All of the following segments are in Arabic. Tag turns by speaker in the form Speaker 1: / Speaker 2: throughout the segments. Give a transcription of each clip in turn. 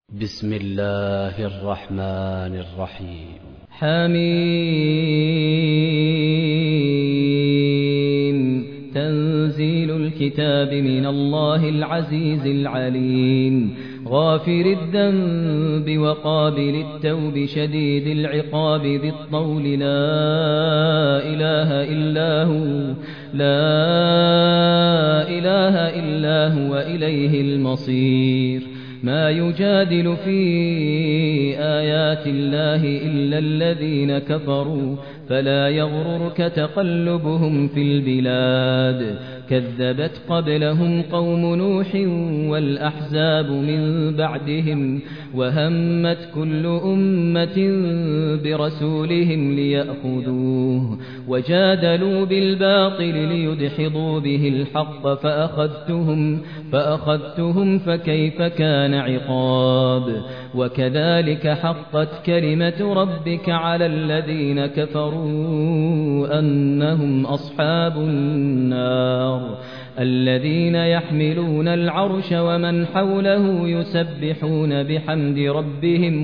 Speaker 1: بسم الله الرحمن الرحيم.
Speaker 2: حميم. تنزيل الكتاب من الله العزيز العليم. غافر الذنب وقابل التوب شديد العقاب ذي الطول لا إله إلا هو إليه المصير. ما يجادل في آيات الله إلا الذين كفروا فلا يغررك تقلبهم في البلاد. كذبت قبلهم قوم نوح والأحزاب من بعدهم وهمت كل أمة برسولهم ليأخذوه وجادلوا بالباطل ليدحضوا به الحق فأخذتهم فكيف كان عقاب. وكذلك حقت كلمة ربك على الذين كفروا أنهم أصحاب النار. الذين يحملون العرش ومن حوله يسبحون بحمد ربهم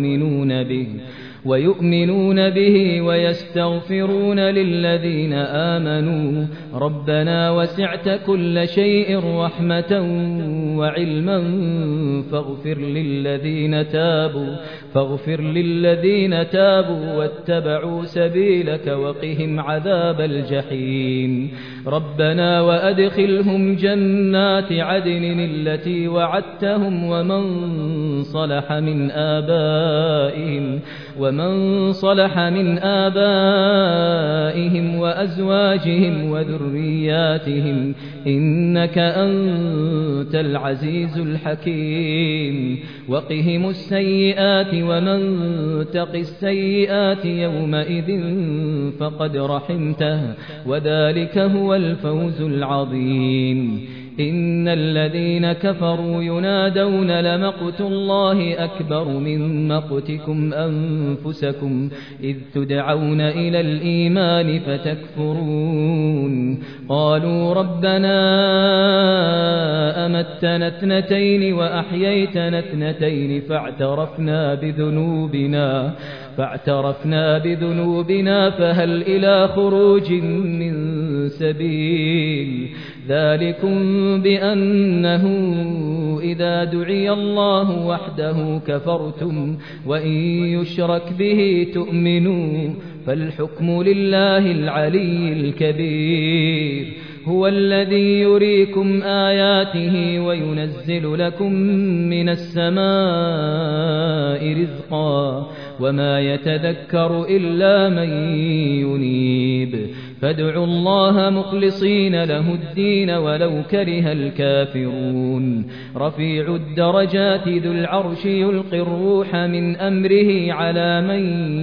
Speaker 2: ويؤمنون به ويستغفرون للذين آمنوا ربنا وسعت كل شيء رحمة وعلما فاغفر للذين تابوا واتبعوا سبيلك وقهم عذاب الجحيم. ربنا وأدخلهم جنات عدن التي وعدتهم ومن صلح من آبائهم وأزواجهم وذرياتهم إنك أنت العزيز الحكيم. وقهم السيئات ومن تق السيئات يومئذ فقد رحمته وذلك هو الفوز العظيم. إن الذين كفروا ينادون لمقت الله أكبر من مقتكم أنفسكم إذ تدعون إلى الإيمان فتكفرون. قالوا ربنا أمتنا اثنتين وأحييتنا اثنتين فاعترفنا بذنوبنا فهل إلى خروج من سبيل. ذلكم بأنه إذا دعي الله وحده كفرتم وإن يشرك به تؤمنوا فالحكم لله العلي الكبير. هو الذي يريكم آياته وينزل لكم من السماء رزقا وما يتذكر إلا من ينيب. فادعوا الله مخلصين له الدين ولو كره الكافرون. رفيع الدرجات ذو العرش يلقي الروح من أمره على من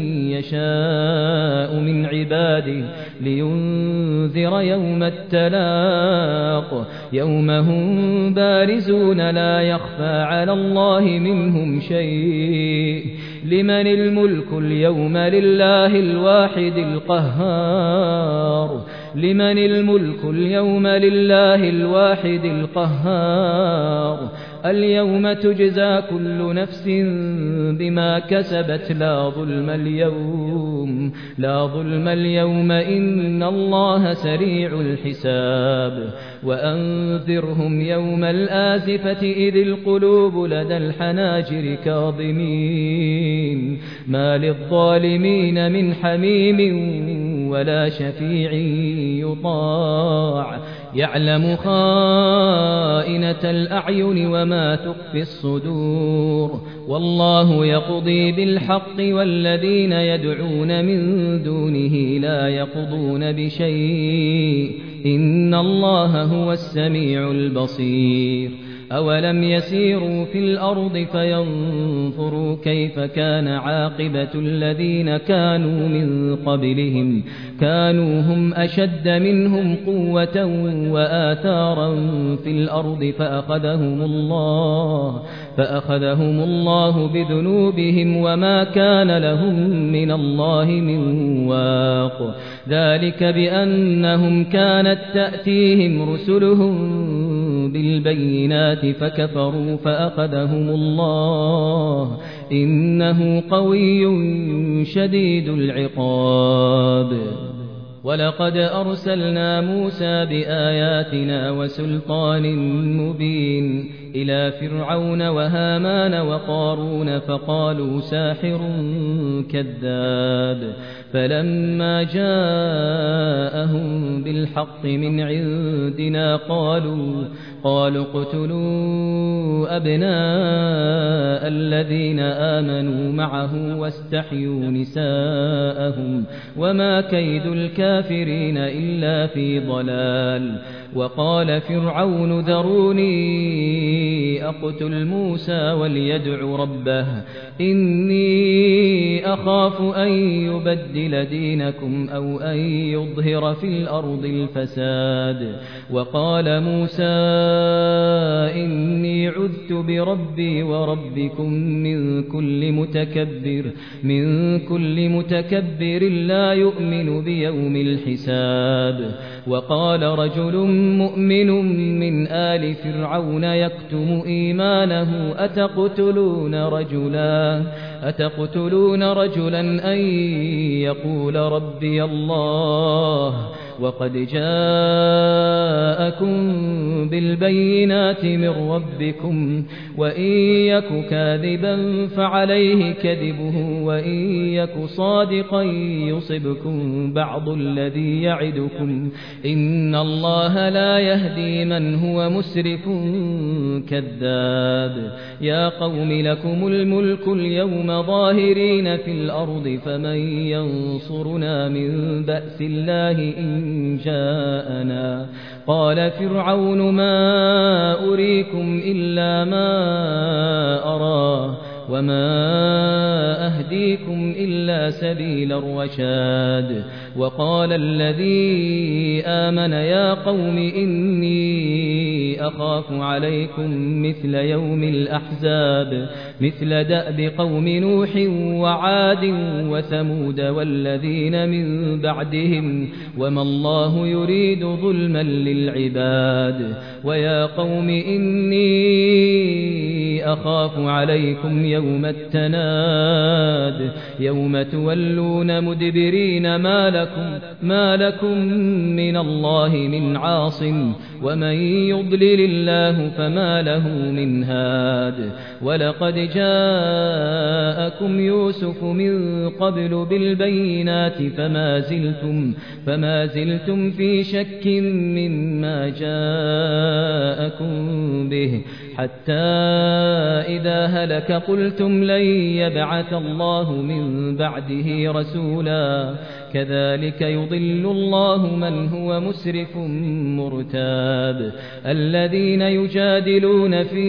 Speaker 2: يشاء من عباده لينذر يوم التلاق يوم هم بارزون لا يخفى على الله منهم شيء. لمن الملك اليوم لله الواحد القهار. لمن الملك اليوم لله الواحد القهار. اليوم تجزى كل نفس بما كسبت لا ظلم اليوم إن الله سريع الحساب. وأنذرهم يوم الآزفة إذ القلوب لدى الحناجر كاظمين ما للظالمين من حميم ولا شفيع يطاع. يعلم خائنة الأعين وما تخفي الصدور. والله يقضي بالحق والذين يدعون من دونه لا يقضون بشيء إن الله هو السميع البصير. أولم يسيروا في الأرض فينظروا كيف كان عاقبة الذين كانوا من قبلهم كانوا هم أشد منهم قوة وآثارا في الأرض فأخذهم الله بذنوبهم وما كان لهم من الله من واق. ذلك بأنهم كانت تأتيهم رسلهم بالبينات فكفروا فأخذهم الله إنه قوي شديد العقاب ولقد أرسلنا موسى بآياتنا وسلطان مبين إلى فرعون وهامان وقارون فقالوا ساحر كذاب فلما جاءهم بالحق من عندنا قالوا اقتلوا أبناء الذين آمنوا معه واستحيوا نساءهم وما كيد الكافرين إلا في ضلال وقال فرعون ذروني أقتل موسى وليدع ربه إني أخاف أن يبدل دينكم أو أن يظهر في الأرض الفساد وقال موسى إني عذت بربي وربكم من كل متكبر لا يؤمن بيوم الحساب وقال رجل مؤمن من آل فرعون يكتم إيمانه أتقتلون رجلا أن يقول ربي الله وقد جاءكم بالبينات من ربكم وإن يك كاذبا فعليه كذبه وإن يك صادقا يصبكم بعض الذي يعدكم إن الله لا يهدي من هو مسرف كذاب يا قوم لكم الملك اليوم ظاهرين في الأرض فمن ينصرنا من بأس الله إن جاءنا قال فرعون ما أريكم إلا ما أرى وما أهديكم إلا سبيل الرشاد وقال الذي آمن يا قوم إني أخاف عليكم مثل يوم الأحزاب مثل دأب قوم نوح وعاد وثمود والذين من بعدهم وما الله يريد ظلما للعباد ويا قوم إني أخاف عليكم يوم التناد يوم تولون مدبرين ما لكم من الله من عاصم ومن يضلل الله فما له من هاد ولقد جاءكم يوسف من قبل بالبينات فما زلتم في شك مما جاءكم به حتى إذا هلك قلتم لن يبعث الله من بعده رسولا كذلك يضل الله من هو مسرف مرتاب الذين يجادلون في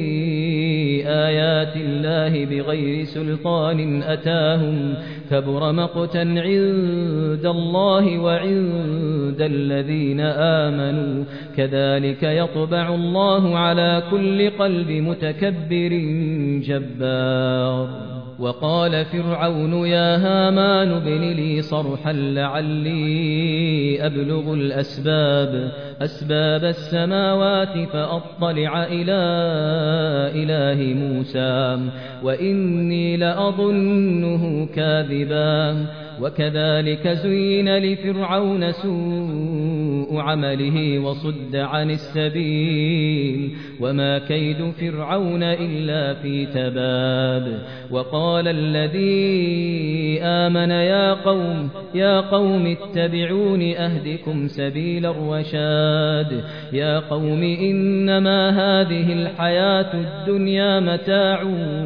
Speaker 2: آيات الله بغير سلطان أتاهم كبر مقتا عند الله وعند الذين آمنوا كذلك يطبع الله على كل قلب متكبر جبار وقال فرعون يا هامان ابن لي صرحا لعلي أبلغ أسباب السماوات فأطلع إلى إله موسى وإني لأظنه كاذبا وكذلك زين لفرعون سوء عمله وصد عن السبيل وما كيد فرعون إلا في تباب وقال الذي آمن يا قوم اتبعون أهدكم سبيل الرشاد يا قوم إنما هذه الحياة الدنيا متاع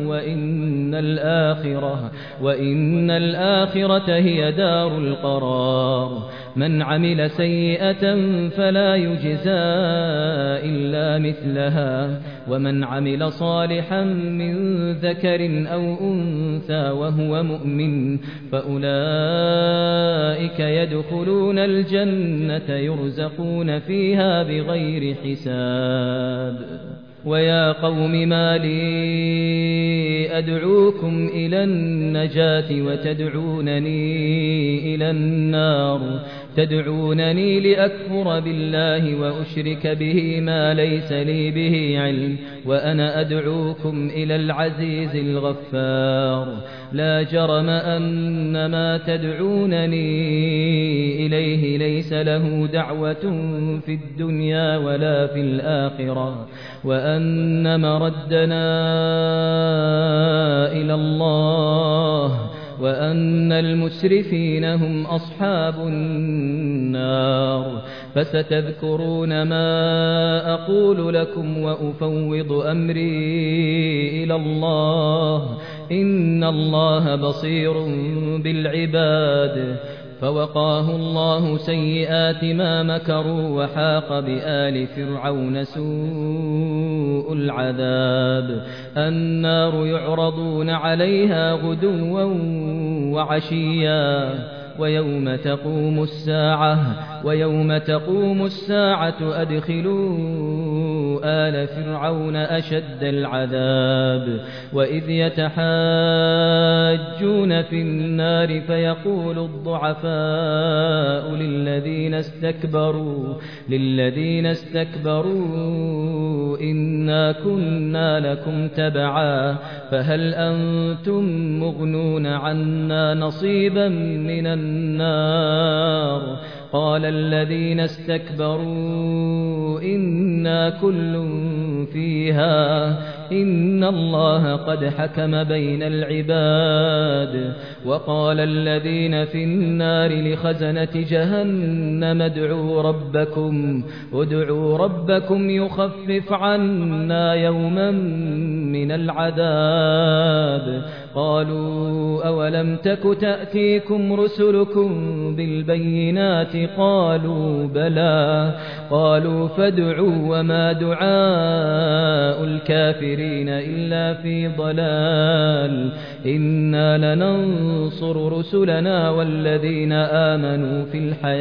Speaker 2: وإن الآخرة هي دار القرار من عمل سيئة فلا يجزى إلا مثلها ومن عمل صالحا من ذكر أو أنثى وهو مؤمن فأولئك يدخلون الجنة يرزقون فيها بغير حساب ويا قوم ما لي أدعوكم إلى النجاة وتدعونني إلى النار تدعونني لأكفر بالله وأشرك به ما ليس لي به علم وأنا أدعوكم إلى العزيز الغفار لا جرم أن ما تدعونني إليه ليس له دعوة في الدنيا ولا في الآخرة وأن مردنا إلى الله وأن المسرفين هم أصحاب النار فستذكرون ما أقول لكم وأفوض أمري إلى الله إن الله بصير بالعباد فوقاه الله سيئات ما مكروا وحاق بآل فرعون سوء العذاب النار يعرضون عليها غدوا وعشيا ويوم تقوم الساعة أدخلوا آل فرعون أشد العذاب وإذ يتحاجون في النار فيقول الضعفاء للذين استكبروا إنا كنا لكم تبعا فهل أنتم مغنون عنا نصيبا من النار قال الذين استكبروا إنا كل فيها إن الله قد حكم بين العباد وقال الذين في النار لخزنة جهنم ادعوا ربكم يخفف عنا يوما من العذاب قالوا أولم تك تأتيكم رسلكم بالبينات قالوا بلى قالوا فادعوا وما دعاء الكافرين إلا في ضلال إنا لننصر رسلنا والذين آمنوا في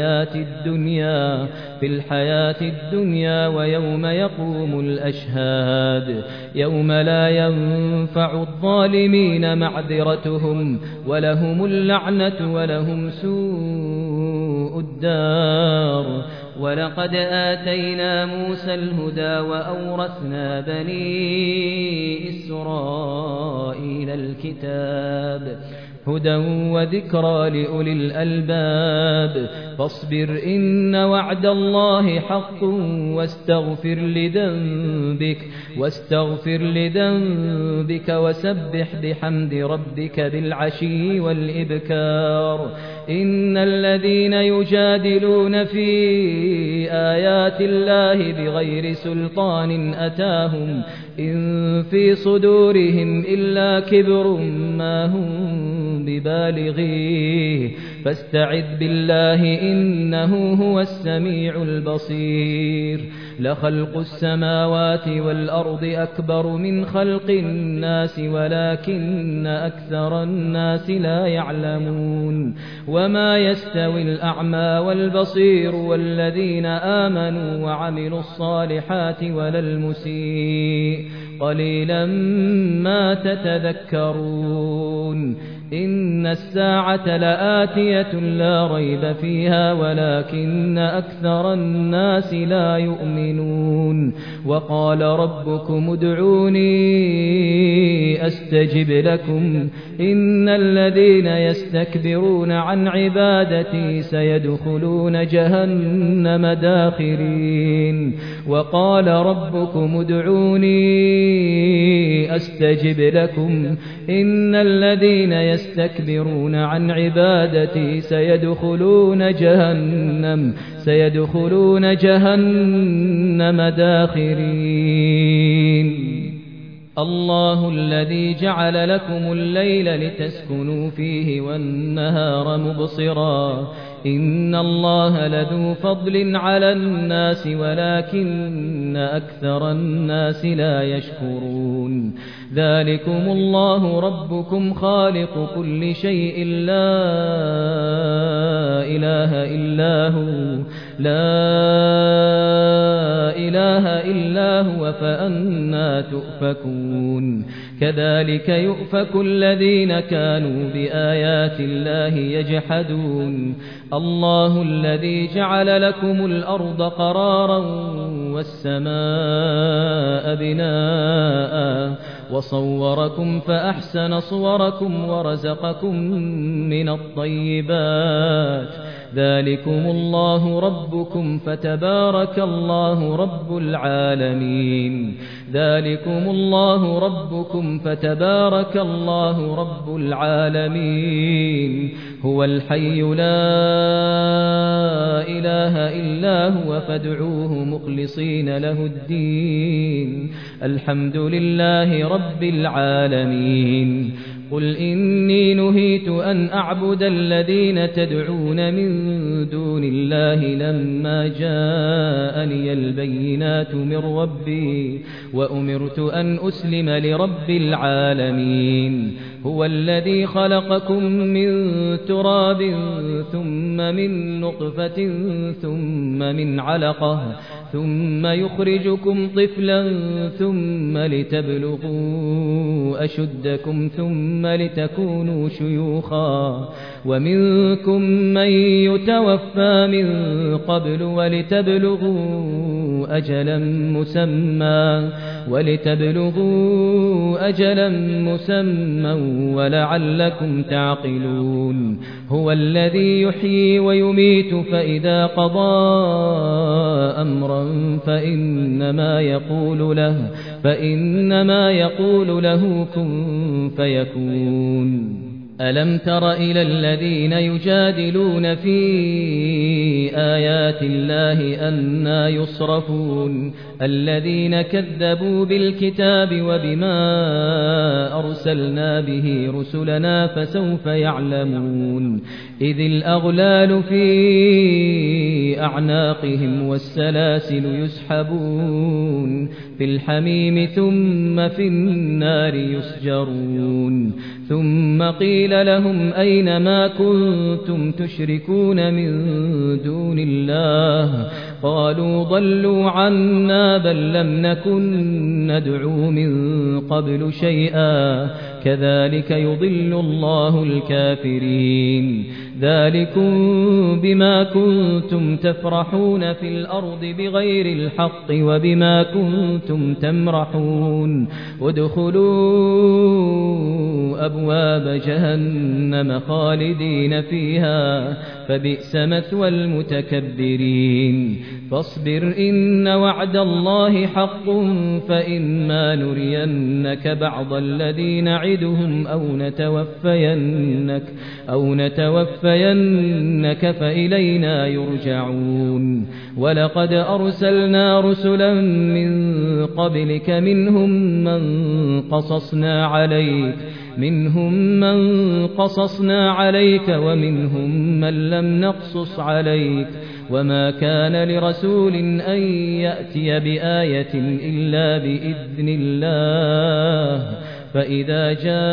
Speaker 2: الحياة الدنيا ويوم يقوم الأشهاد يوم لا ينفع الظالمين معذرتهم ولهم اللعنة ولهم سوء الدار ولقد آتينا موسى الهدى وأورثنا بني إسرائيل الكتاب هدى وذكرى لأولي الألباب فاصبر إن وعد الله حق واستغفر لذنبك وسبح بحمد ربك بالعشي والإبكار إن الذين يجادلون في آيات الله بغير سلطان أتاهم إن في صدورهم إلا كبر ما هم ببالغيه فاستعذ بالله إنه هو السميع البصير لخلق السماوات والأرض أكبر من خلق الناس ولكن أكثر الناس لا يعلمون وما يستوي الأعمى والبصير والذين آمنوا وعملوا الصالحات ولا المسيء قليلا ما تتذكرون إن الساعة لآتية لا ريب فيها ولكن أكثر الناس لا يؤمنون وقال ربكم ادعوني أستجب لكم إن الذين يستكبرون عن عبادتي سيدخلون جهنم داخرين وقال ربكم ادعوني أستجب لكم إن الذين يستكبرون عن عبادتي سيدخلون جهنم داخرين الله الذي جعل لكم الليل لتسكنوا فيه والنهار مبصرا إن الله لذو فضل على الناس ولكن أكثر الناس لا يشكرون ذلكم الله ربكم خالق كل شيء لا إله إلا هو فأنى تؤفكون كذلك يؤفك الذين كانوا بآيات الله يجحدون الله الذي جعل لكم الأرض قرارا والسماء بناء وصوركم فأحسن صوركم ورزقكم من الطيبات ذلكم الله ربكم فتبارك الله رب العالمين ذلكم الله ربكم فتبارك الله رب العالمين هو الحي لا إله إلا هو فادعوه مخلصين له الدين الحمد لله رب العالمين قل إني نهيت أن أعبد الذين تدعون من دون الله لما جاءني البينات من ربي وأمرت أن أسلم لرب العالمين هو الذي خلقكم من تراب ثم من نطفة ثم من علقة ثم يخرجكم طفلا ثم لتبلغوا أشدكم ثم لتكونوا شيوخا ومنكم من يتوفى من قبل ولتبلغوا أجلا مسمى ولعلكم تعقلون هو الذي يحيي ويميت فإذا قضى أمرا فإنما يقول له كن فيكون ألم تر إلى الذين يجادلون في آيات الله أنى يصرفون الذين كذبوا بالكتاب وبما أرسلنا به رسلنا فسوف يعلمون إذ الأغلال في أعناقهم والسلاسل يسحبون في الحميم ثم في النار يسجرون ثم قيل لهم أين ما كنتم تشركون من دون الله قالوا ضلوا عنا بل لم نكن ندعو من قبل شيئا كذلك يضل الله الكافرين ذلكم بما كنتم تفرحون في الأرض بغير الحق وبما كنتم تمرحون ادخلوا أبواب جهنم خالدين فيها فبئس مثوى المتكبرين فاصبر إن وعد الله حق فإما نرينك بعض الذي نعدهم أو نتوفينك فإلينا يرجعون ولقد أرسلنا رسلا من قبلك منهم من قصصنا عليك ومنهم من لم نقصص عليك وما كان لرسول أن يأتي بآية إلا بإذن الله فإذا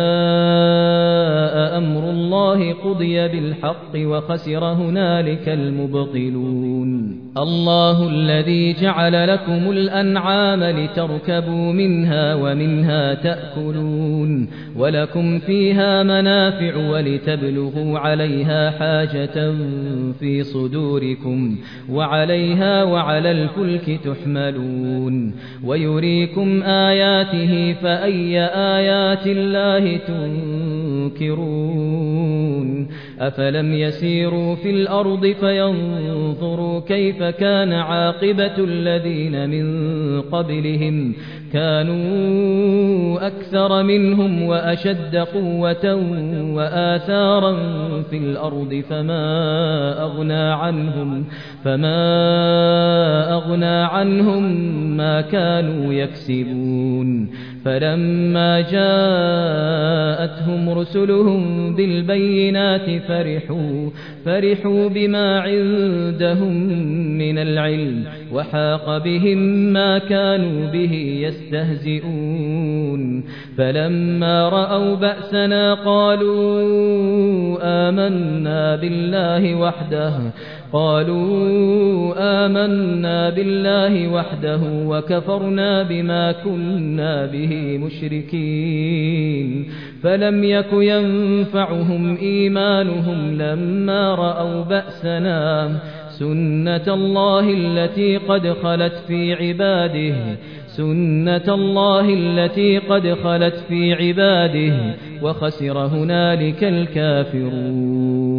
Speaker 2: جاء أمر الله قضي بالحق وخسر هنالك المبطلون الله الذي جعل لكم الأنعام لتركبوا منها ومنها تأكلون ولكم فيها منافع ولتبلغوا عليها حاجة في صدوركم وعليها وعلى الفلك تحملون ويريكم آياته فأي آيات الله تنكرون أفلم يسيروا في الأرض فينظروا كيف كان عاقبة الذين من قبلهم كانوا أكثر منهم وأشد قوة وآثارا في الأرض فما أغنى عنهم ما كانوا يكسبون فلما جاءتهم رسلهم بالبينات فرحوا بما عندهم من العلم وحاق بهم ما كانوا به يستهزئون فلما رأوا بأسنا قالوا آمنا بالله وحده قالوا آمنا بالله وحده وكفرنا بما كنا به مشركين فلم يك ينفعهم إيمانهم لما رأوا بأسنا سنة الله التي قد خلت في عباده وخسر هنالك الكافرون